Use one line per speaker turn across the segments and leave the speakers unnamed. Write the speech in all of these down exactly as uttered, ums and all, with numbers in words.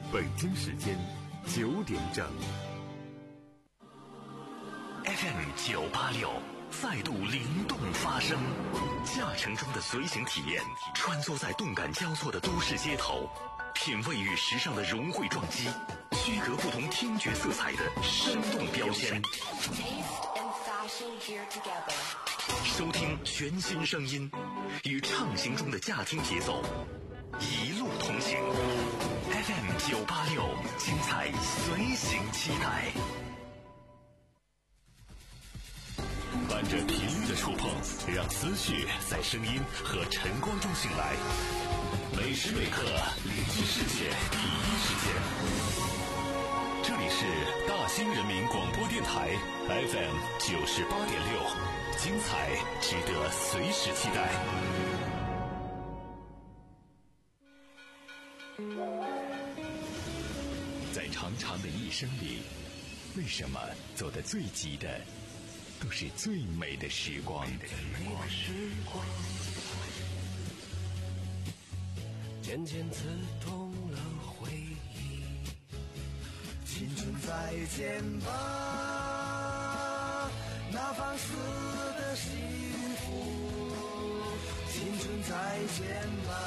北京时间九点整。
F M 九八六再度灵动发声，驾乘中的随行体验，穿梭在动感交错的都市街头，品味与时尚的融汇撞击，区隔不同听觉色彩的生动标签。收听全新声音，与畅行中的驾听节奏，一路同行。F M 九八六，精彩随行期待。伴着频率的触碰，让思绪在声音和晨光中醒来。每时每刻连接世界第一时间。这里是大兴人民广播电台 F M 九十八点六，精彩值得随时期待。在长长的一生里，为什么走得最急的都是最美的时光？
渐渐刺痛了回忆。
青春再见吧，那放肆的幸福。青春再见吧，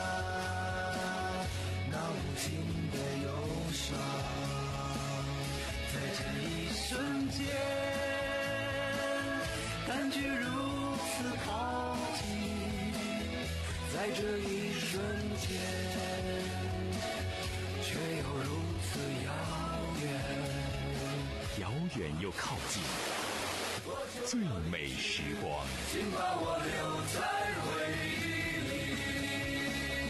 那无情的忧伤。在这一瞬间，感觉如此靠近，在这一瞬间，却又如此遥远，
遥远又靠近，最美时光。
请把我留在回忆里。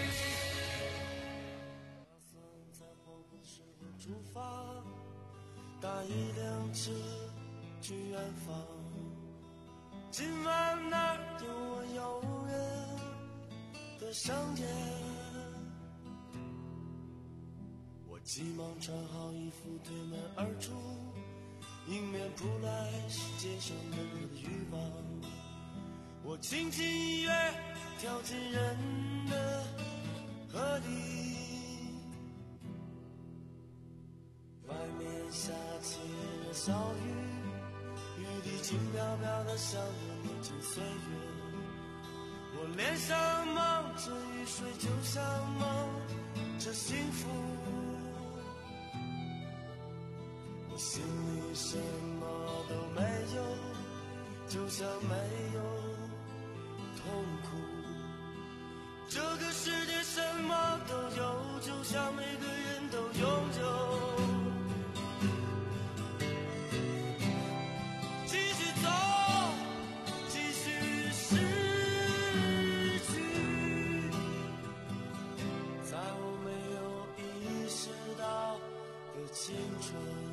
打算在黄昏时候出发，搭一辆车去远方。今晚那儿有我永远的相见。我急忙穿好衣服推门而出，迎面扑来是街上闷热的欲望。我轻轻一跃跳进人的河里，外面下起了小雨，雨滴轻飘飘的像我年轻岁月。我脸上蒙着雨水，就像蒙着幸福。我心里什么都没有，就像没有痛苦。这个世界什么都有，就像每个人都拥有。继续走，继续失去，在我没有意识到的青春。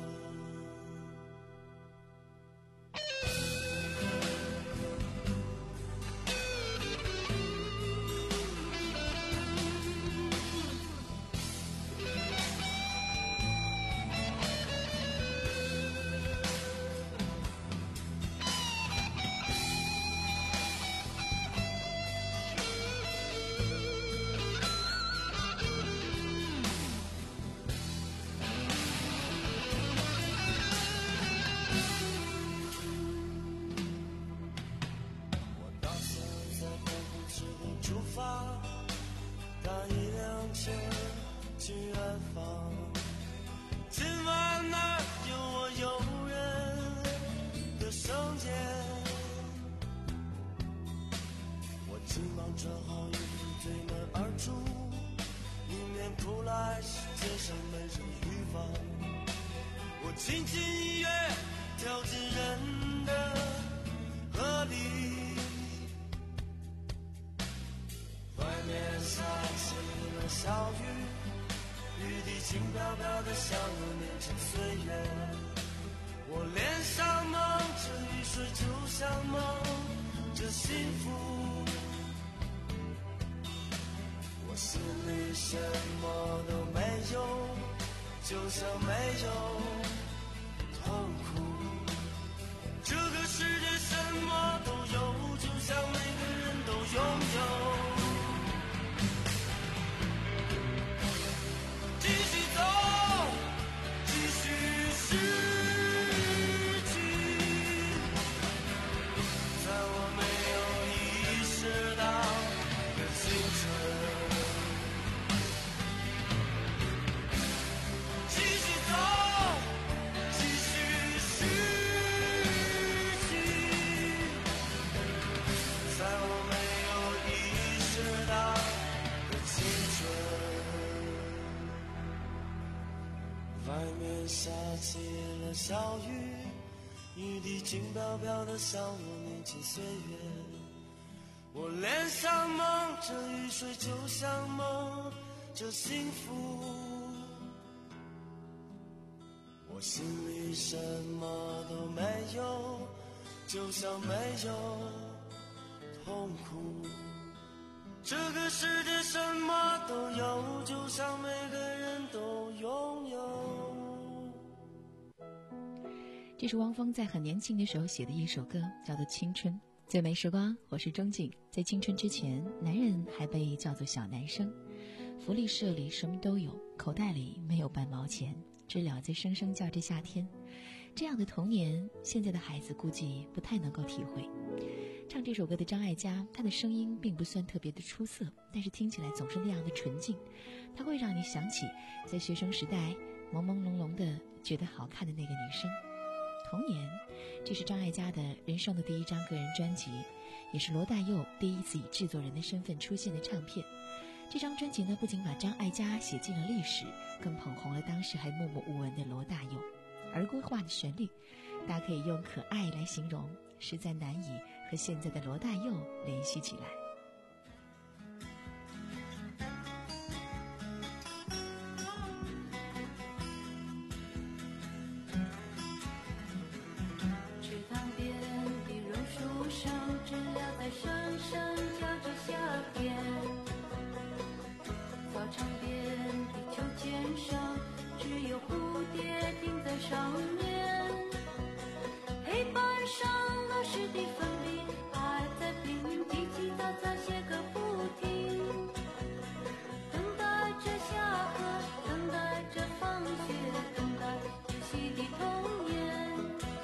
穿好衣服推门而出，迎面扑来是街上闷热欲望。我轻轻一跃跳进人的河里，外面下起了小雨，雨滴轻飘飘的像我年轻岁月。我脸上蒙着雨水，就像蒙着幸福。我心里什么都没有，就像没有痛苦。这个世界什么都有，就像每个人都拥有。继续的下起了小雨，雨滴轻飘飘的像我年轻岁月。我脸上蒙着雨水，就像蒙着幸福。我心里什么都没有，就像没有痛苦。这个世界什么都有，就像每个人都拥有。
这是汪峰在很年轻的时候写的一首歌，叫做《青春》。最美时光，我是钟静。在青春之前，男人还被叫做小男生，福利社里什么都有，口袋里没有半毛钱，知了在声声叫着夏天。这样的童年，现在的孩子估计不太能够体会。唱这首歌的张艾嘉，她的声音并不算特别的出色，但是听起来总是那样的纯净，她会让你想起在学生时代朦朦胧胧的觉得好看的那个女生。童年，这是张艾嘉的人生的第一张个人专辑，也是罗大佑第一次以制作人的身份出现的唱片。这张专辑呢，不仅把张艾嘉写进了历史，更捧红了当时还默默无闻的罗大佑。儿歌化的旋律，大家可以用可爱来形容，实在难以和现在的罗大佑联系起来。
上面黑板上老师的粉笔还在拼命叽叽喳喳写个不停，等待着下课，等待着放学，等待游戏的童年。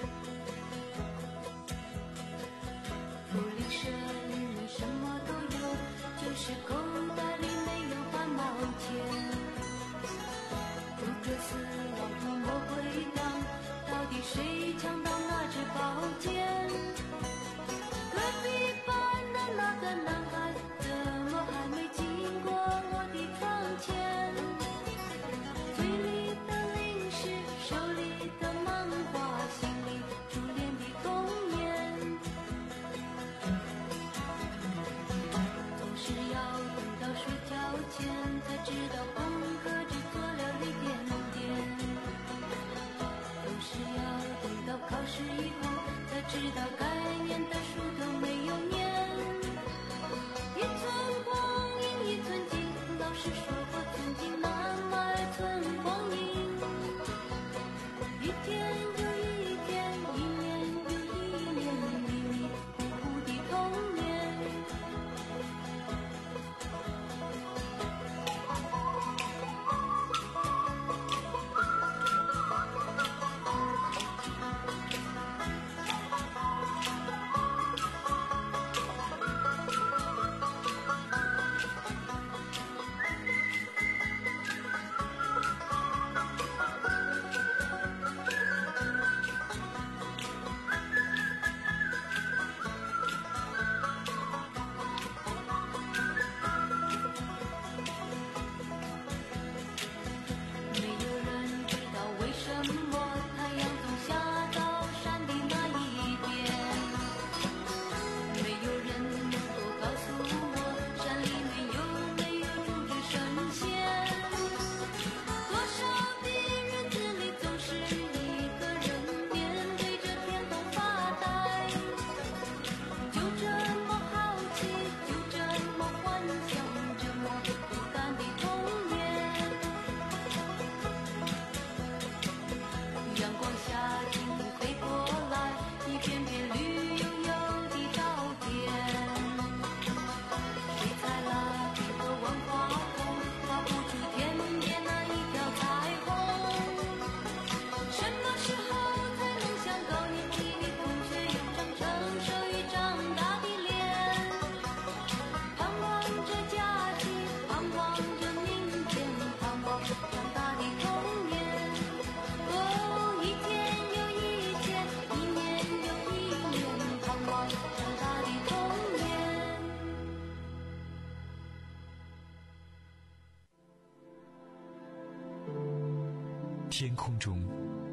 福利社里面什么都有，就是口袋里没有半毛钱。读着死老头魔鬼党，到底谁抢到那支宝剑？隔壁班的那个男孩怎么还没经过我的窗前？嘴里的零食，手里的漫画，心里初恋的童年。总是要等到睡觉前才知道功课只做了一点点，都是要等到考试以后才知道该念的书都没有念。一寸光阴一寸金，老师说过寸金难买寸光阴。一天又一天，一年又一年，迷迷糊糊的童年。没有人知道为什么太阳总下到山的那一边，没有人能够告诉我山里面有没有住着神仙。多少的日子里总是一个人面对着天空发呆，就这么好奇，就这么幻想，这么孤单的童年。阳光下轻轻飞过来，一片片绿油油的稻田。水彩蜡笔和万花筒画不出天边那一条彩虹。什么时候才能像高年级的同学有张成熟与长大的脸？盼望着假期，盼望着明天，盼望长大的童年。哦，一天又一天，一年又一年，盼望长大的童年。
天空中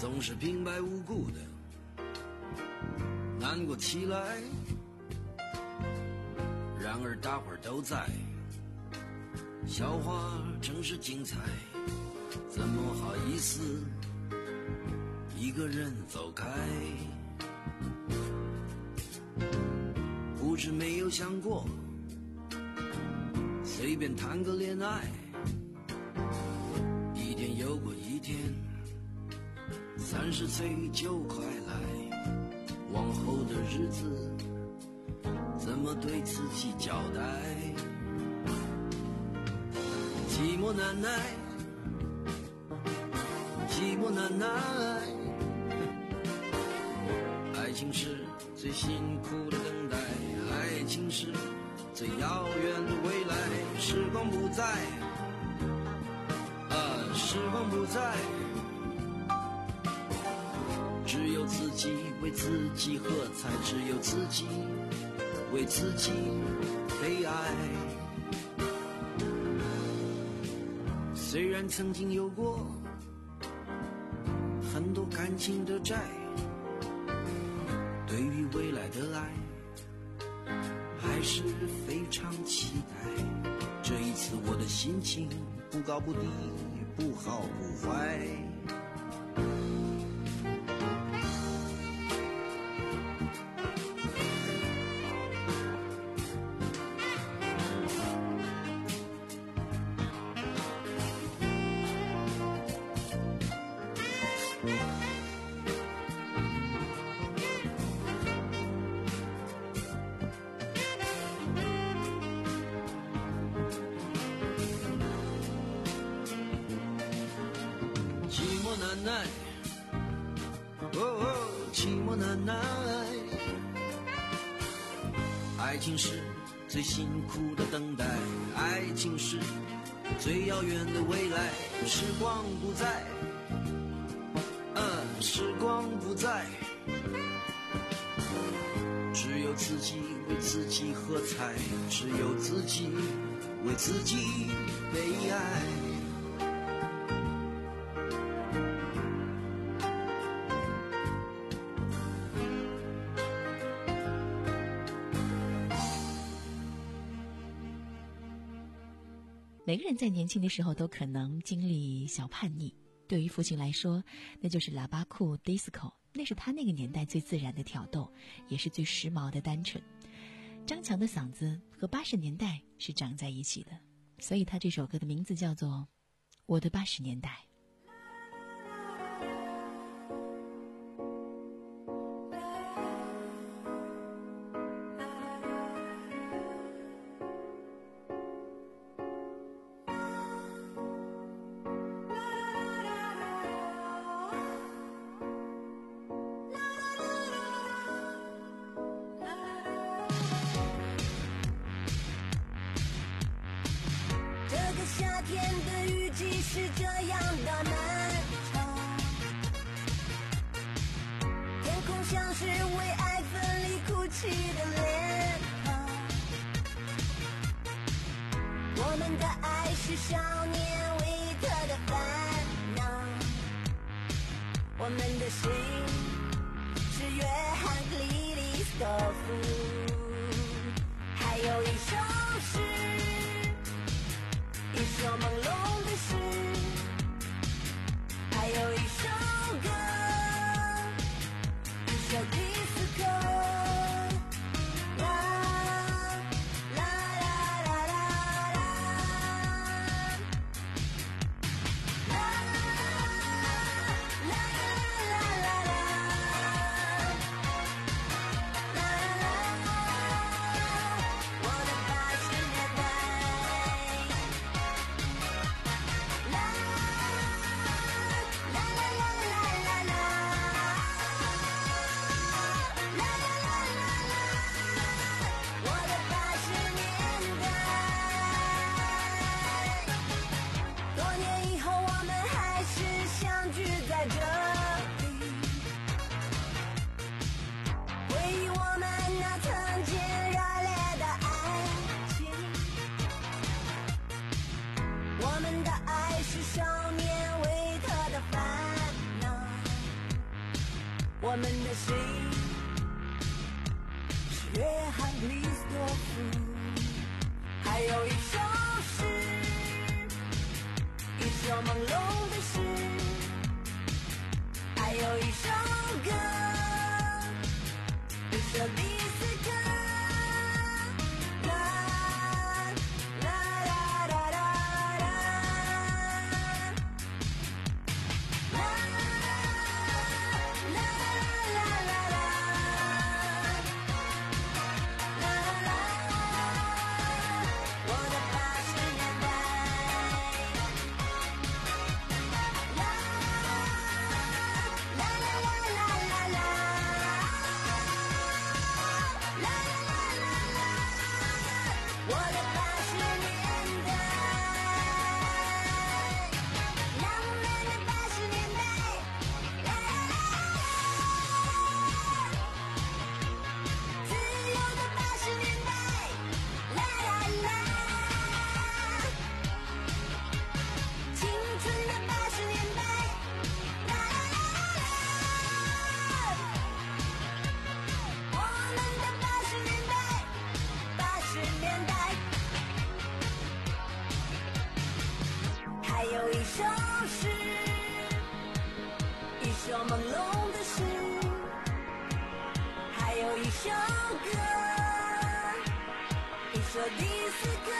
总是平白无故的难过起来。然而大伙儿都在，笑话真是精彩，怎么好意思一个人走开？不是没有想过随便谈个恋爱，一天又过一天，三十岁就快来，往后的日子怎么对自己交代？寂寞难耐，寂寞难耐，爱情是最辛苦的等待，爱情是最遥远的未来。时光不在，啊，时光不在，只有自己为自己喝彩，只有自己为自己悲哀。虽然曾经有过很多感情的债，对于未来的爱还是非常期待。这一次我的心情不高不低，不好不坏。难耐，哦哦，寂寞难耐。爱情是最辛苦的等待，爱情是最遥远的未来。时光不在，嗯，时光不在，只有自己为自己喝彩，只有自己为自己悲哀。
每个人在年轻的时候都可能经历小叛逆，对于父亲来说，那就是喇叭裤 disco， 那是他那个年代最自然的挑逗，也是最时髦的单纯。张强的嗓子和八十年代是长在一起的，所以他这首歌的名字叫做《我的八十年代》。
夏天的雨季是这样的漫长，天空像是为爱分离哭泣的脸庞。我们的爱是少年维特的烦恼，我们的心是约翰克里里斯多夫，还有一首诗，一首朦胧的诗，还有一首歌，一首迪斯科。啦啦啦啦啦啦，啦啦啦啦啦，啦啦啦啦啦。 我们的心是约翰克里斯多夫。还有一首诗，一首朦胧的诗，还有一首歌，一首迪斯科。朦胧的诗，还有一首歌，一首迪斯科。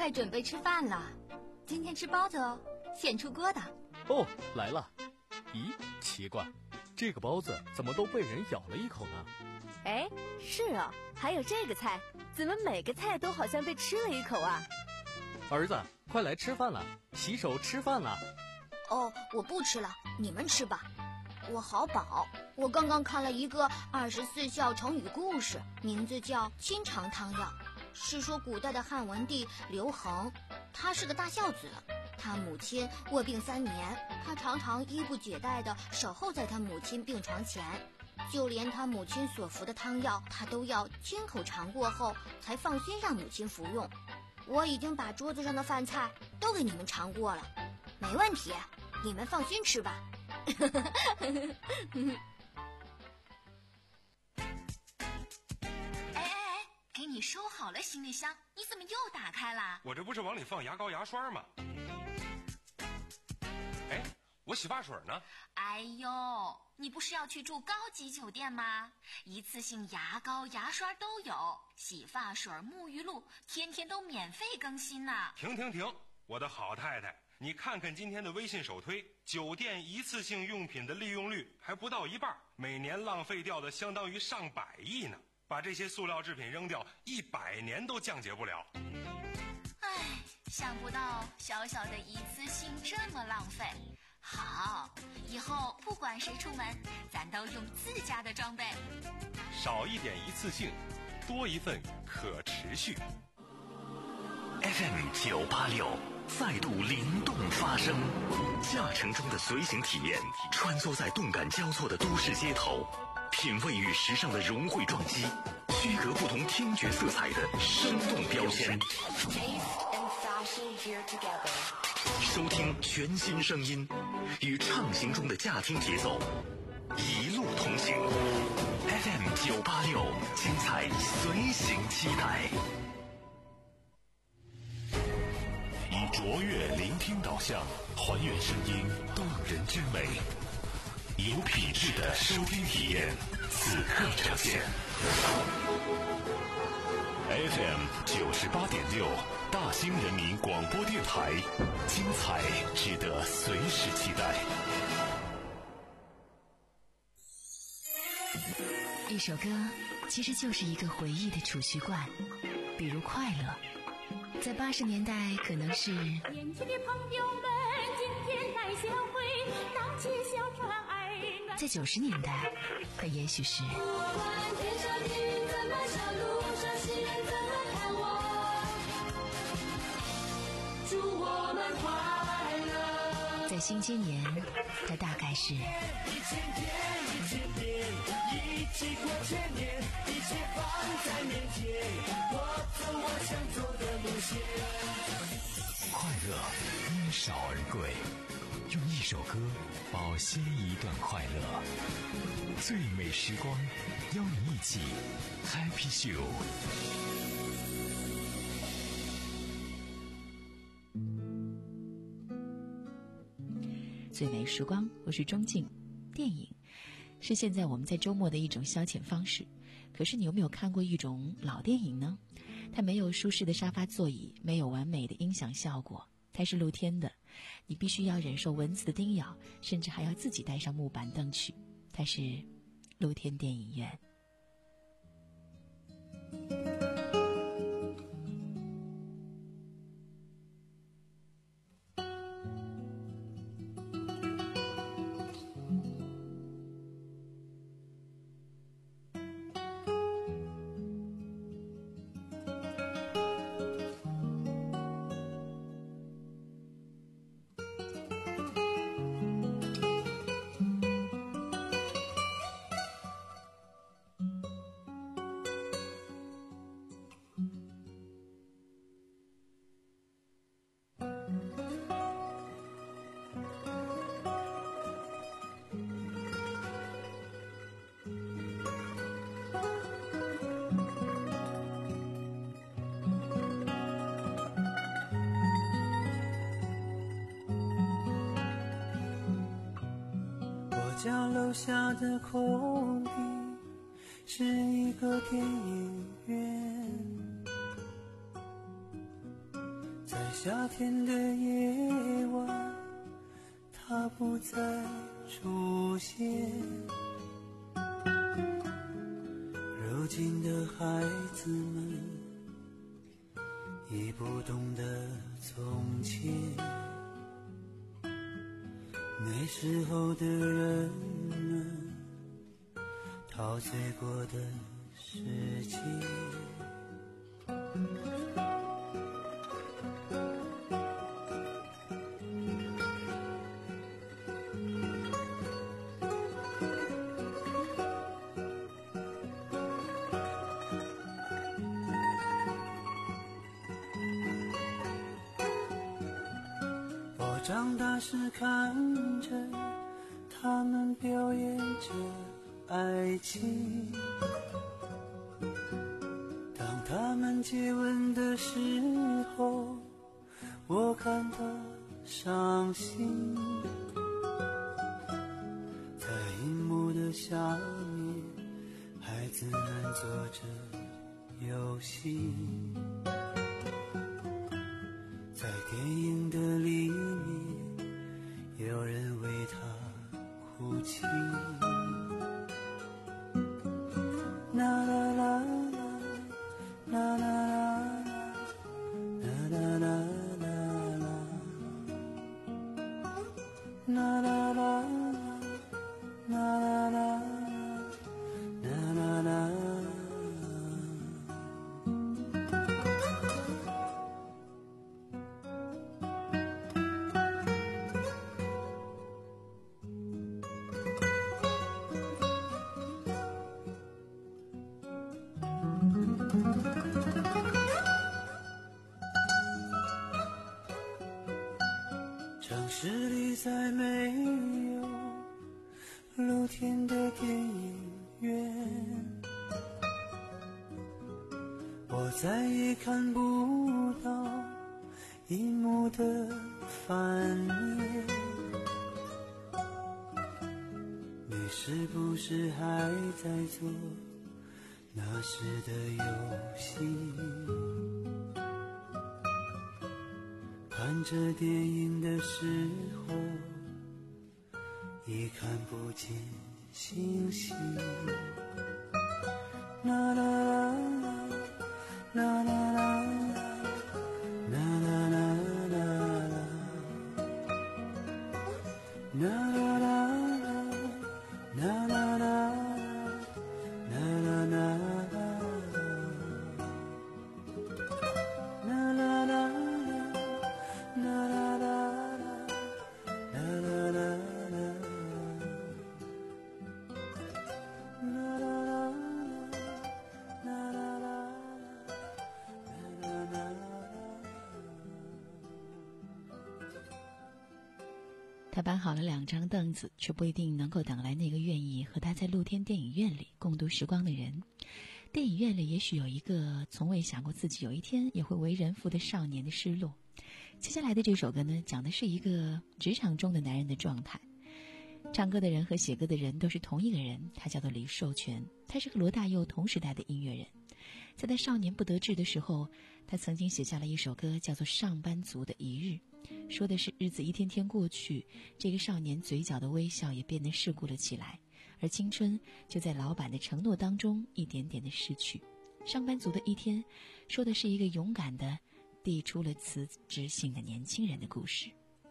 快准备吃饭了。今天吃包子哦，现出锅的。
哦，来了。咦，奇怪，这个包子怎么都被人咬了一口呢？
哎，是啊，还有这个菜，怎么每个菜都好像被吃了一口啊？
儿子，快来吃饭了，洗手吃饭了。
哦，我不吃了，你们吃吧。我好饱，我刚刚看了一个二十四孝成语故事，名字叫《清肠汤药》，是说古代的汉文帝刘恒，他是个大孝子，他母亲卧病三年，他常常衣不解带地守候在他母亲病床前，就连他母亲所服的汤药，他都要亲口尝过后才放心让母亲服用。我已经把桌子上的饭菜都给你们尝过了，没问题，你们放心吃吧。
哎哎哎，给你收好了行李箱，你怎么又打开了？
我这不是往里放牙膏牙刷吗？哎，我洗发水呢？
哎呦，你不是要去住高级酒店吗？一次性牙膏牙刷都有，洗发水沐浴露天天都免费更新呢。
停停停，我的好太太，你看看今天的微信首推，酒店一次性用品的利用率还不到一半，每年浪费掉的相当于上百亿呢。把这些塑料制品扔掉，一百年都降解不了。
唉，想不到小小的一次性这么浪费。好，以后不管谁出门，咱都用自家的装备。
少一点一次性，多一份可持续。
F M 九八六再度灵动发声，驾乘中的随行体验，穿梭在动感交错的都市街头，品味与时尚的融汇撞击，区隔不同听觉色彩的生动标签。收听全新声音，与畅行中的驾听节奏，一路同行。F M 九八六，精彩随行期待。以卓越聆听导向，还原声音动人之美，有品质的收听体验，此刻呈现。F M 九十八点六，大兴人民广播电台，精彩值得随时期待。
一首歌其实就是一个回忆的储蓄罐，比如快乐，在八十年代可能是
年轻的朋友们今天来相会，荡起小船儿。
在九十年代它也许是
天上云怎么笑，路上行人怎么看我，祝我们快乐。
在新今年它大概是
一千天一千天一起过千年，一切放在面前，我走我想走的路线。
快乐因少而贵，用一首歌保鲜一段快乐。最美时光，邀你一起 Happy Show。
最美时光，我是钟静。电影是现在我们在周末的一种消遣方式，可是你有没有看过一种老电影呢？它没有舒适的沙发座椅，没有完美的音响效果，它是露天的，你必须要忍受蚊子的叮咬，甚至还要自己带上木板凳去。它是露天电影院。
家楼下的空地是一个电影院， 夏天的夜晚，它不再出现。如今的孩子们已不懂得从前，那时候的人们陶醉过的世界。长大时看着他们表演着爱情，当他们接吻的时候，我感到伤心。在荧幕的下面，孩子们做着游戏，在电影的里面，有人为他哭泣。啦啦啦啦啦啦啦啦啦啦啦啦啦啦啦啦啦。城市里再没有露天的电影院，我再也看不到荧幕的反面。你是不是还在做那时的游戏？看着电影的时候，已看不见星星。啦啦啦啦啦啦啦啦啦啦啦啦啦啦啦啦。
他搬好了两张凳子，却不一定能够等来那个愿意和他在露天电影院里共度时光的人。电影院里也许有一个从未想过自己有一天也会为人父的少年的失落。接下来的这首歌呢，讲的是一个职场中的男人的状态。唱歌的人和写歌的人都是同一个人，他叫做李寿全，他是和罗大佑同时代的音乐人。在他少年不得志的时候，他曾经写下了一首歌，叫做《上班族的一日》，说的是日子一天天过去，这个少年嘴角的微笑也变得世故了起来，而青春就在老板的承诺当中一点点的逝去。上班族的一天，说的是一个勇敢的递出了辞职信的年轻人的故事。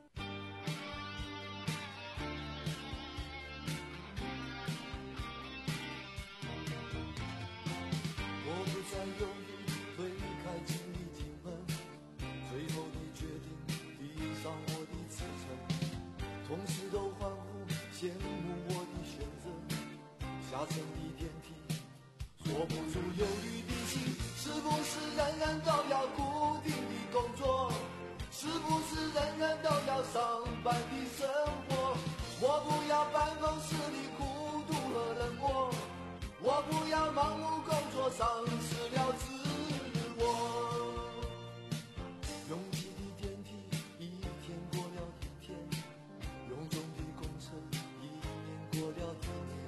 下层的电梯，锁不住忧郁的心，是不是人人都要固定的工作？是不是人人都要上班的生活？我不要办公室里孤独和冷漠，我不要盲目工作丧失了自我。拥挤的电梯，一天过了一天，臃肿的公车，一年过了一年。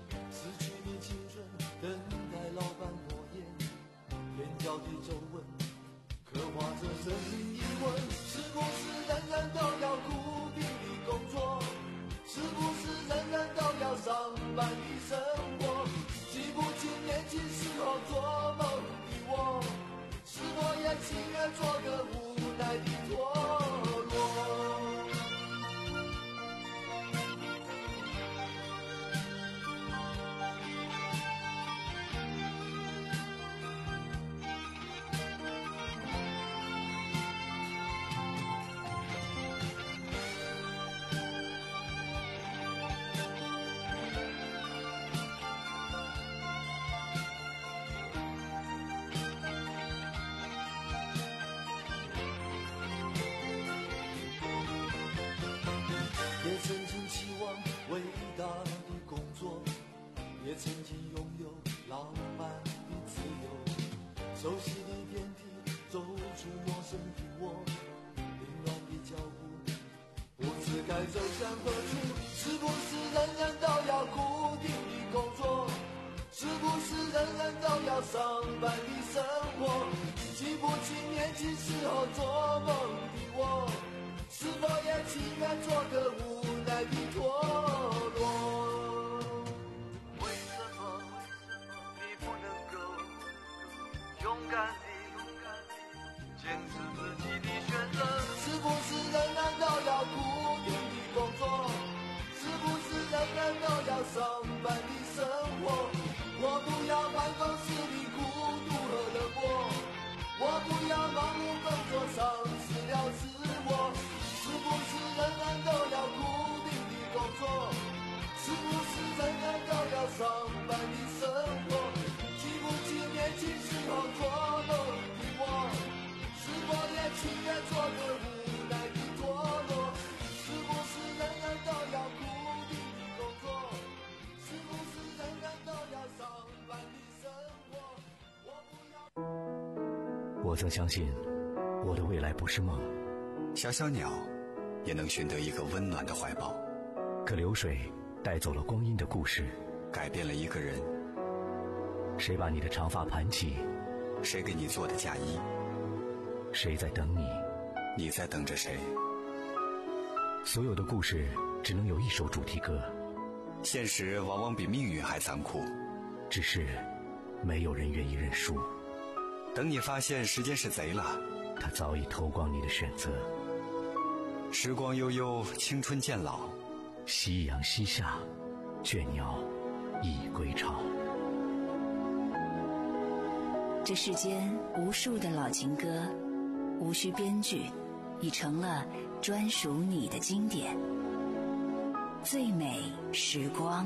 等待老板诺言，眼角的皱纹刻画着生命。 困，是不是人人都要固定的工作？是不是人人都要上班的生活？记不清年轻时候做梦的我，是否也情愿做个无奈的陀螺？也曾经期望伟大的工作，也曾经拥有浪漫的自由，熟悉的电梯走出陌生的我，凌乱的脚步不知该走向何处。是不是人人都要固定的工作？是不是人人都要上班的生活？记不清年轻时候做梦的我，是否也情愿做个无奈的陀螺？为什么你不能够勇敢地坚持自己的选择？是不是人人都要固定的工作？是不是人人都要上班的生活？我不要办公室里孤独和冷漠，我不要忙碌工作丧失了自我。是不是人人都要固定的工作？是不是人人都要上班的生活？记不清年轻时候做梦的我，是否也情愿做个无奈的陀螺？是不是人人都要固定的工作？是不是人人都要上班的生活？我不要。
我曾相信我的未来不是梦，
小小鸟也能寻得一个温暖的怀抱，
可流水带走了光阴的故事，
改变了一个人。
谁把你的长发盘起？
谁给你做的嫁衣？
谁在等你？
你在等着谁？
所有的故事只能有一首主题歌，
现实往往比命运还残酷，
只是没有人愿意认输。
等你发现时间是贼了，
他早已偷光你的选择。
时光悠悠，青春渐老，
夕阳西下，倦鸟已归巢。
这世间无数的老情歌，无需编剧，已成了专属你的经典。最美时光，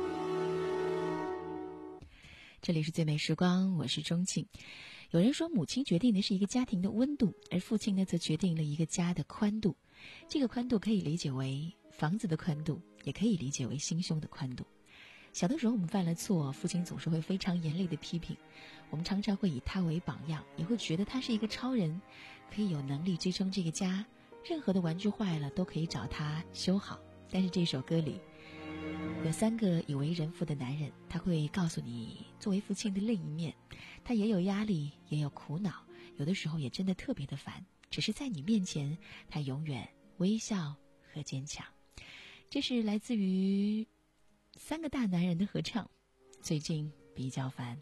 这里是最美时光，我是钟庆。有人说，母亲决定的是一个家庭的温度，而父亲呢，则决定了一个家的宽度。这个宽度可以理解为房子的宽度，也可以理解为心胸的宽度。小的时候我们犯了错，父亲总是会非常严厉的批评，我们常常会以他为榜样，也会觉得他是一个超人，可以有能力支撑这个家，任何的玩具坏了都可以找他修好。但是这首歌里有三个已为人父的男人，他会告诉你作为父亲的另一面，他也有压力，也有苦恼，有的时候也真的特别的烦，只是在你面前他永远微笑和坚强。这是来自于三个大男人的合唱，最近比较烦。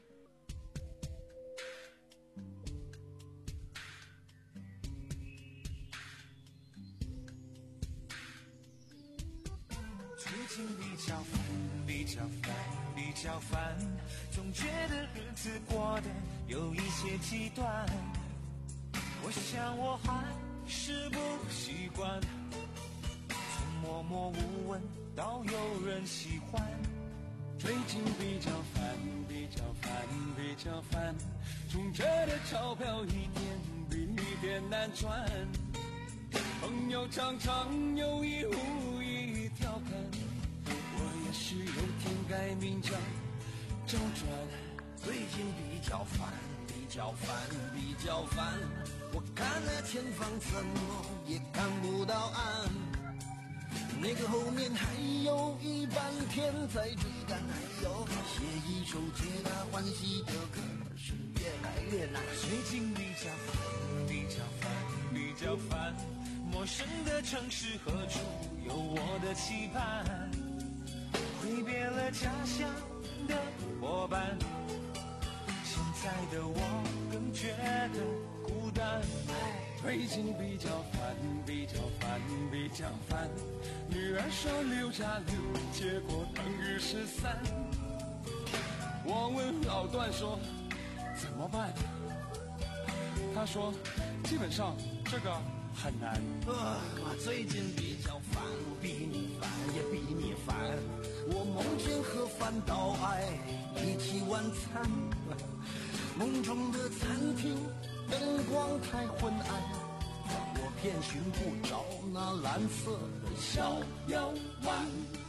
最近比较烦，比较烦，比较烦，总觉得日子过得有一些极端。我想我还是不习惯，从默默无闻到有人喜欢。最近比较烦，比较烦，比较烦，总觉得钞票一点比一点难赚。朋友常常有意无意调侃，我也是有天改名叫周转。最近比较烦，比较烦，比较烦，我看了前方怎么也看不到岸，那个后面还有一半天在追赶，还有写一首皆大欢喜的歌，是越来越难。最近比较烦，比较烦，比
比较烦。陌生的城市何处有我的期盼？挥别了家乡的伙伴，现在的我更觉得孤单。最近比较烦，比较烦，比较烦。女儿说六加六，结果等于十三。我问老段说怎么办？他说基本上这个很难。
啊，我最近比较烦，比你烦也比你烦。我梦见和饭岛爱一起晚餐，梦中的餐厅灯光太昏暗，我偏寻不着那蓝色的小腰弯。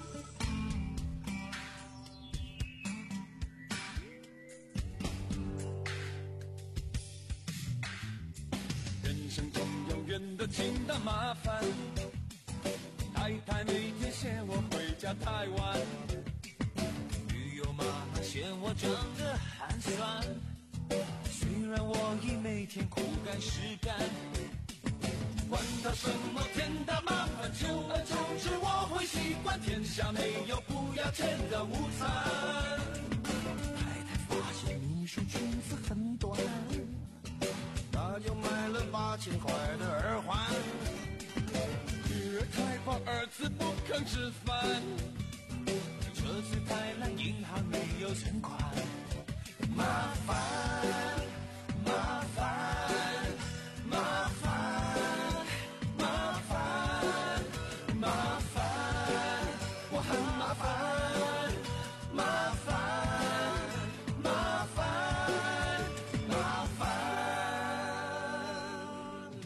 人生中永远的清淡麻烦，太太每天嫌我回家太晚，女友妈妈嫌我长得寒酸，虽然我已每天苦干实干，管他什么天大麻烦，久而久之我会习惯，天下没有不要钱的午餐。
太太发现你说裙子很短，那就买了八千块的耳环。
女儿太胖，儿子不肯吃饭，车子太烂，银行没有存款。麻烦，麻烦，麻烦，麻烦，麻烦，我很麻烦，麻烦，麻烦，麻烦。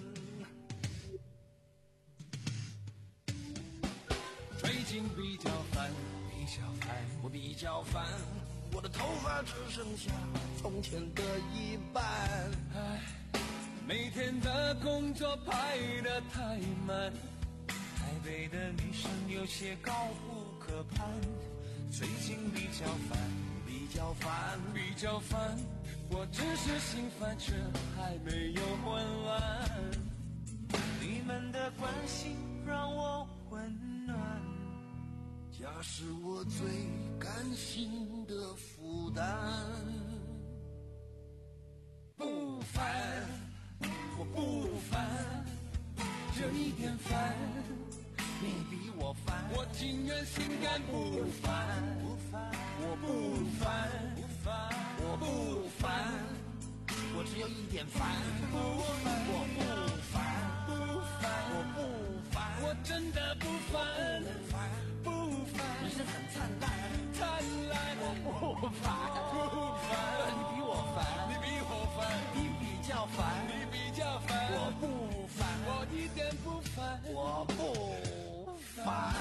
最近比较烦，比较烦，
我比较烦，我的头发只剩下从前的一半。
唉，每天的工作排得太满，台北的女生有些高不可攀。最近比较烦，
比较烦，
比较烦，我只是心烦，却还没有混乱。你们的关心让我温暖，
家是我最甘心的负担。
不烦，我不烦，这一点烦，
你比我烦，
我情愿心甘不烦，
不烦，
我不烦，
不烦，我不烦，我只有一点烦，
不烦，
我不烦，
不烦，
我不烦，
我真的不烦，不烦，
你是很灿烂，
灿烂，
我不烦，
不烦，
你比我烦，
你比我烦，
你比较烦，
你比较烦，
我不烦，
我一点不烦，
我不烦。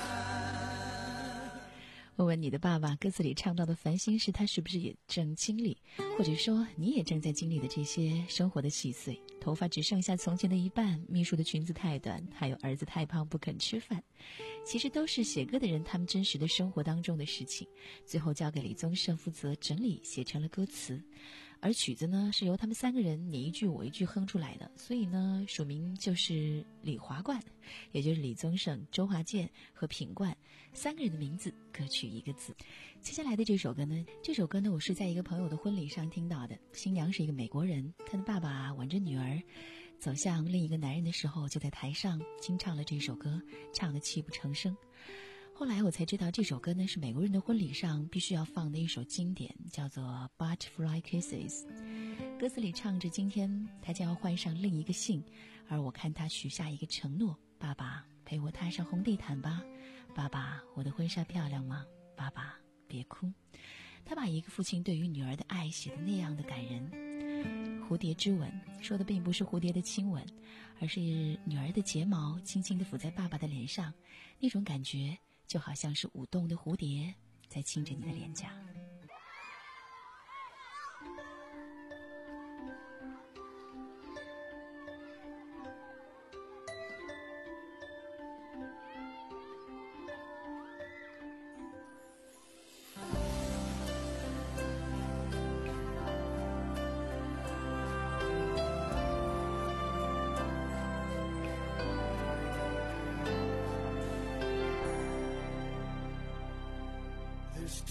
问问你的爸爸，歌词里唱到的烦心事，他是不是也正经历，或者说你也正在经历的这些生活的细碎？头发只剩下从前的一半，秘书的裙子太短，还有儿子太胖不肯吃饭，其实都是写歌的人他们真实的生活当中的事情，最后交给李宗盛负责整理，写成了歌词。而曲子呢是由他们三个人你一句我一句哼出来的，所以呢署名就是李华冠，也就是李宗盛、周华健和品冠三个人的名字各取一个字。接下来的这首歌呢，这首歌呢我是在一个朋友的婚礼上听到的，新娘是一个美国人，她的爸爸挽着女儿走向另一个男人的时候，就在台上清唱了这首歌，唱得泣不成声。后来我才知道，这首歌呢是美国人的婚礼上必须要放的一首经典，叫做 Butterfly Kisses。 歌词里唱着今天他将要换上另一个姓，而我看他许下一个承诺，爸爸陪我踏上红地毯吧，爸爸我的婚纱漂亮吗，爸爸别哭。他把一个父亲对于女儿的爱写得那样的感人。蝴蝶之吻说的并不是蝴蝶的亲吻，而是女儿的睫毛轻轻地抚在爸爸的脸上，那种感觉就好像是舞动的蝴蝶在亲着你的脸颊。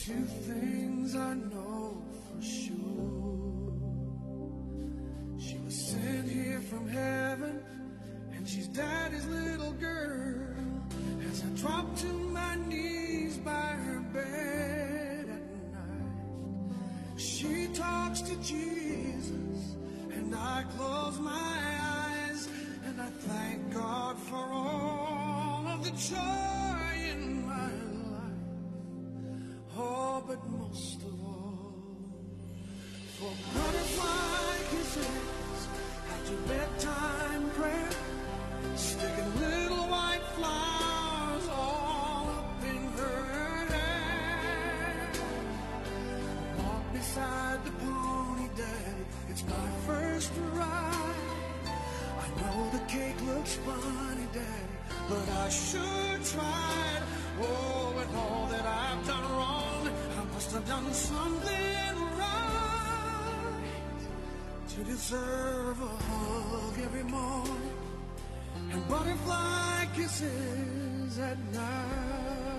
two things I know for sure. She was sent here from heaven, and she's daddy's little girl. As I drop to my knees by her bed at night, she talks to Jesus, and I close my eyes, and I thank God for all of the joy in my life. Oh, but most of all, for butterfly kisses after bedtime prayer, sticking little white flowers all up in her hair. Walk beside the pony, Daddy, it's my first ride. I know the cake looks funny, Daddy, but I sure tried. Oh, with all that I've done wrong, I must have done something right to deserve a hug every morning and butterfly kisses at night.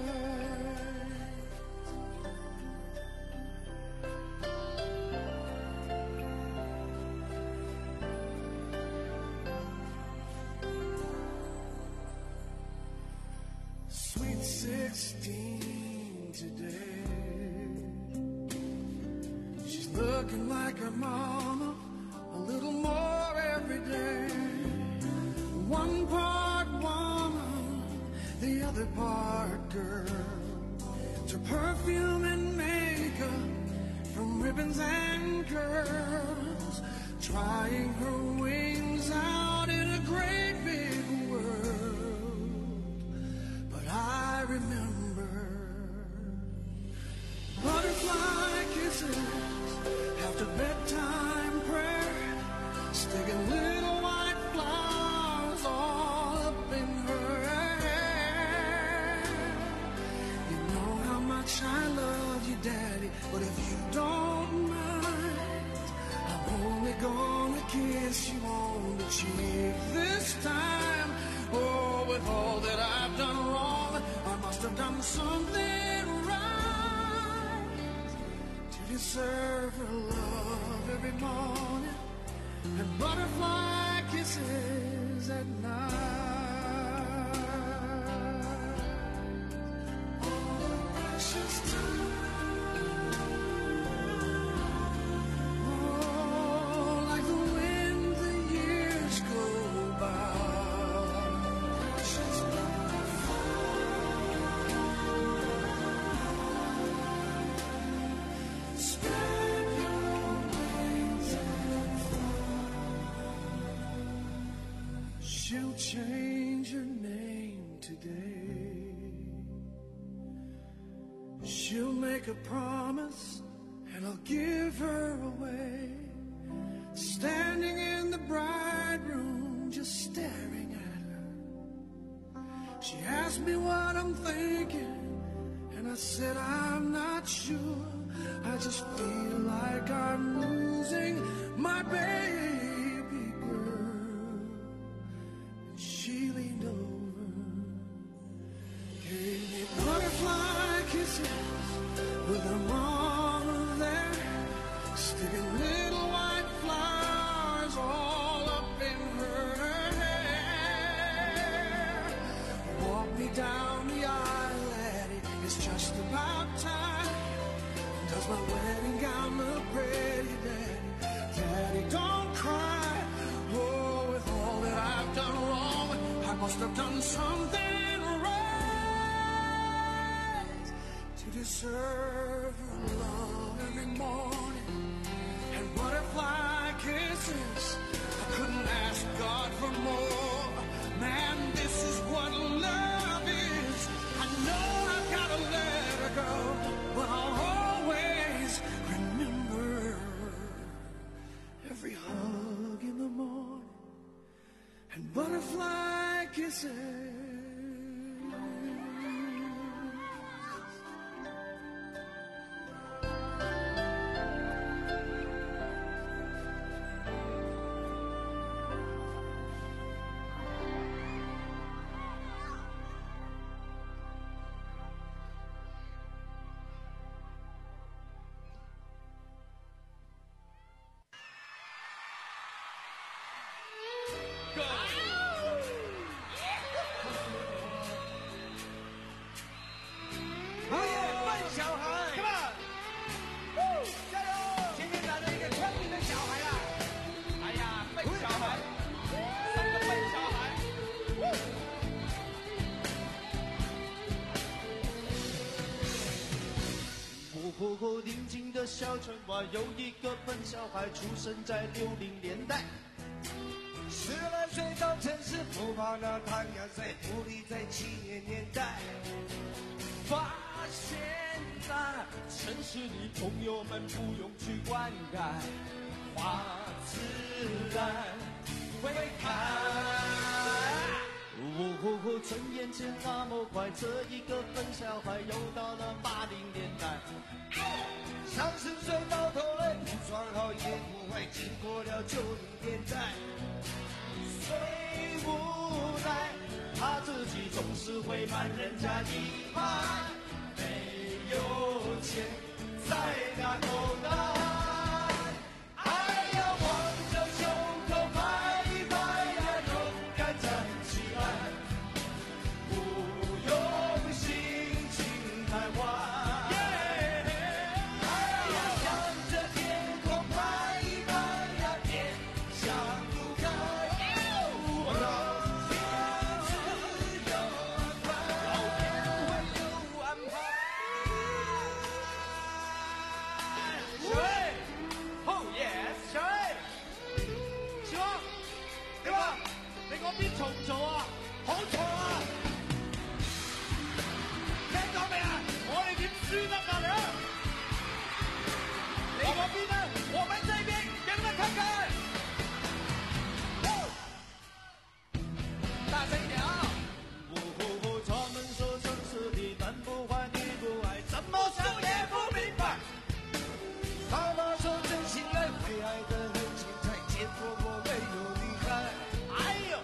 Sweet sixteen today, she's looking like her mama a little more every day. One part woman, the other part girl. To perfume and makeup, from ribbons and curls, trying her wings out in a great big world. But I remember butterfly kisses after bedtime prayer, sticking little white flowers all up in her hair. You know how much I love you, Daddy, but if you don't mind, I'm only gonna kiss you on the cheek this time. Oh, with all that I've done wrong, I must have done something right to deserve her love every morning and butterfly kisses at night. Oh, precious time. Oh, like the wind the years go by. Precious butterfly, spread your wings and fly. She'll change her name today. She'll make a promise, and I'll give her away. Standing in the bride room, just staring at her. She asked me what I'm thinking, and I said I'm not sure. I just feel like I'm losing my baby girl. And she leaned over, gave me butterfly kisses with her mama there, sticking little white flowers all up in her hair. Walk me down the aisle, Laddie, it's just about time. Does my wedding gown look pretty, Daddy? Daddy, don't cry. Oh, with all that I've done wrong, I must have done something right to deserve her love every morning and butterfly kisses. I couldn't ask God for more. Man, this is what love is. I know I've got to let her go, but I'll always remember every hug in the morning and butterfly kisses.
小城外有一个笨小孩，出生在六零年代。十来岁到城市不怕那太阳晒，努力在七零年代。发现在城市里朋友们不用去灌溉，花自然会开。呜呼呼，转眼间那么快，这一个笨小孩又到了八零年代。三十岁到头来不穿好也不坏，经过了九零年代。最无奈他自己总是会慢人家一拍，没有钱在那口袋，还要望着胸口拍一拍呀，勇敢站起来，不用心情太坏。重唔做啊？好重啊！聽到未啊？我哋點輸得㗎你？你嗰邊呢？我們這邊給你們看看。大聲一點啊！嗚呼呼，他們說城市裡男不壞女不愛，怎麼想也不明白。他們說真心愛會愛得很精彩，結果我沒有離開。哎呦！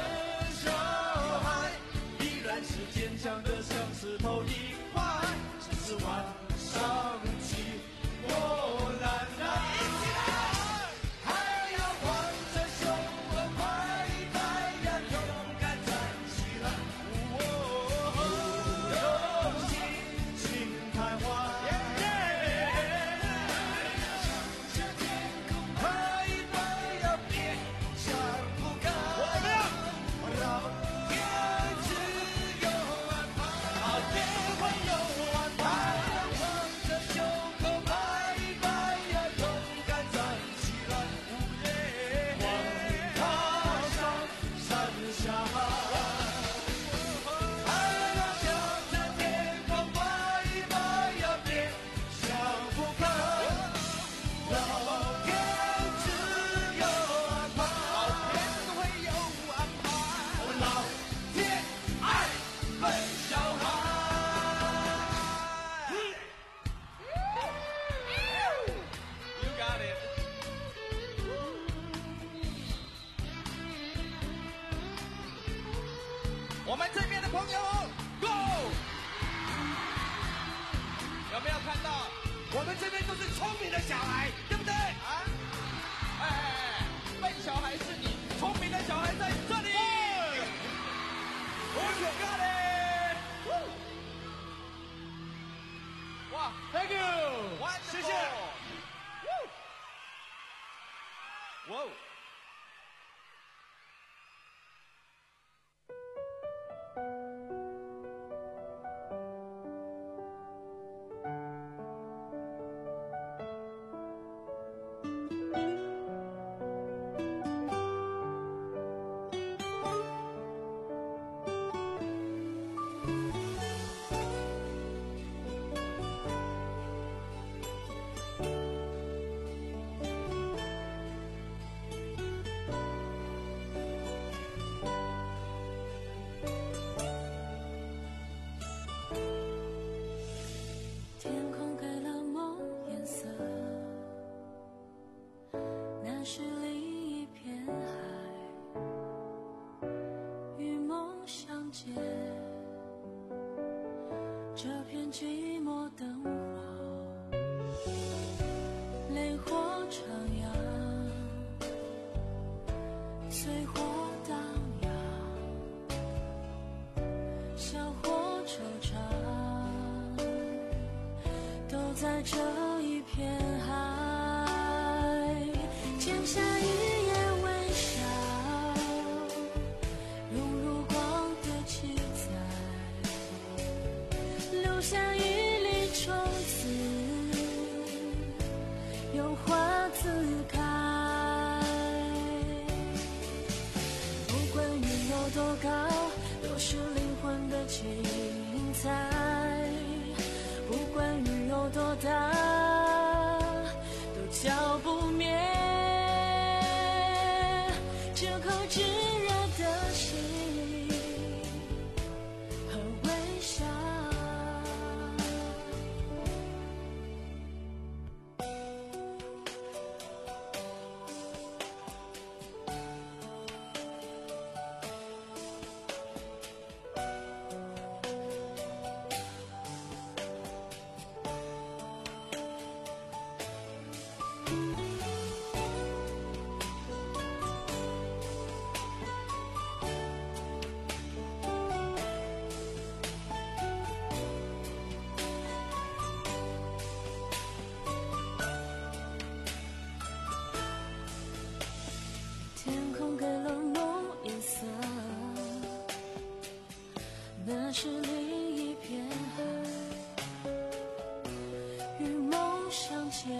是堅強的像石頭一塊，只是晚上起我懶懶。一起來，還要望着胸口拍一拍呀，勇敢站起來，不用心情太壞。向着天空拍一拍呀，別想不開。讓我们这边的朋友 ，Go！ 有没有看到？我们这边都是聪明的小孩，对不对？啊！哎，笨小孩是你，聪明的小孩在这里。我有咖喱。哇 ，Thank you， 谢谢。哇！
这片寂寞灯火，烈火徜徉，随火荡漾，笑或惆怅，都在这一片海，剪下一夜微笑，融入光的七彩，留下一粒种子， 那是另一片海，与梦相见，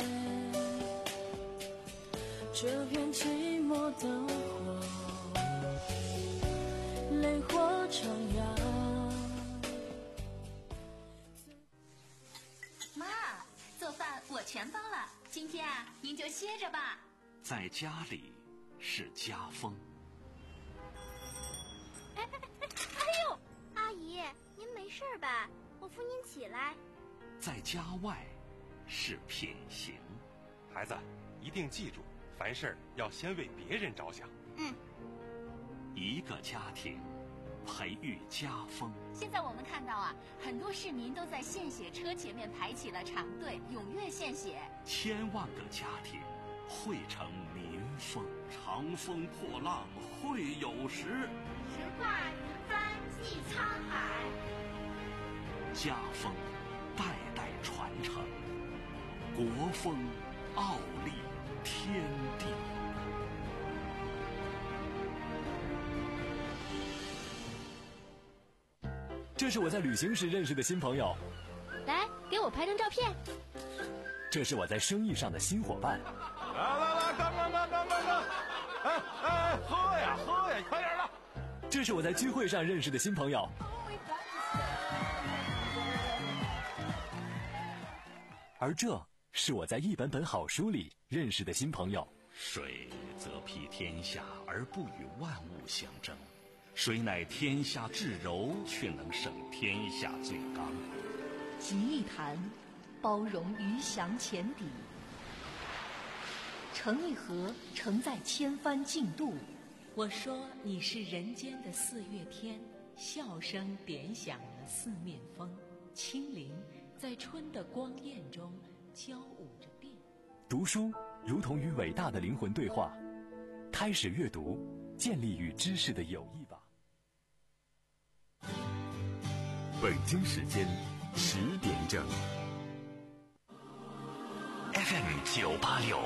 这片寂寞的火，泪火张扬。
妈，做饭我全包了，今天啊，您就歇着吧。
在家里是家风。
哎哎哎哎呦，阿姨，您没事吧？我扶您起来。
在家外是品行。
孩子，一定记住，凡事要先为别人着想。
嗯。
一个家庭，培育家风。
现在我们看到啊，很多市民都在献血车前面排起了长队，踊跃献血。
千万个家庭汇成民风，长风破浪会有时，
时化云帆济沧海。
家风代代传承，国风傲立天地。
这是我在旅行时认识的新朋友，
来给我拍张照片。
这是我在生意上的新伙伴。
来来来，等等等等等等，哎哎，喝呀喝呀，快点的。
这是我在聚会上认识的新朋友。而这是我在一本本好书里认识的新朋友。
水则披天下而不与万物相争，水乃天下至柔，却能胜天下最刚。
集一坛，包容鱼翔浅底；盛一盒，承载千帆竞渡。
我说你是人间的四月天，笑声点响了四面风，清灵在春的光艳中交舞着变。
读书如同与伟大的灵魂对话，开始阅读，建立与知识的友谊吧。
北京时间十点整。
F M 九八六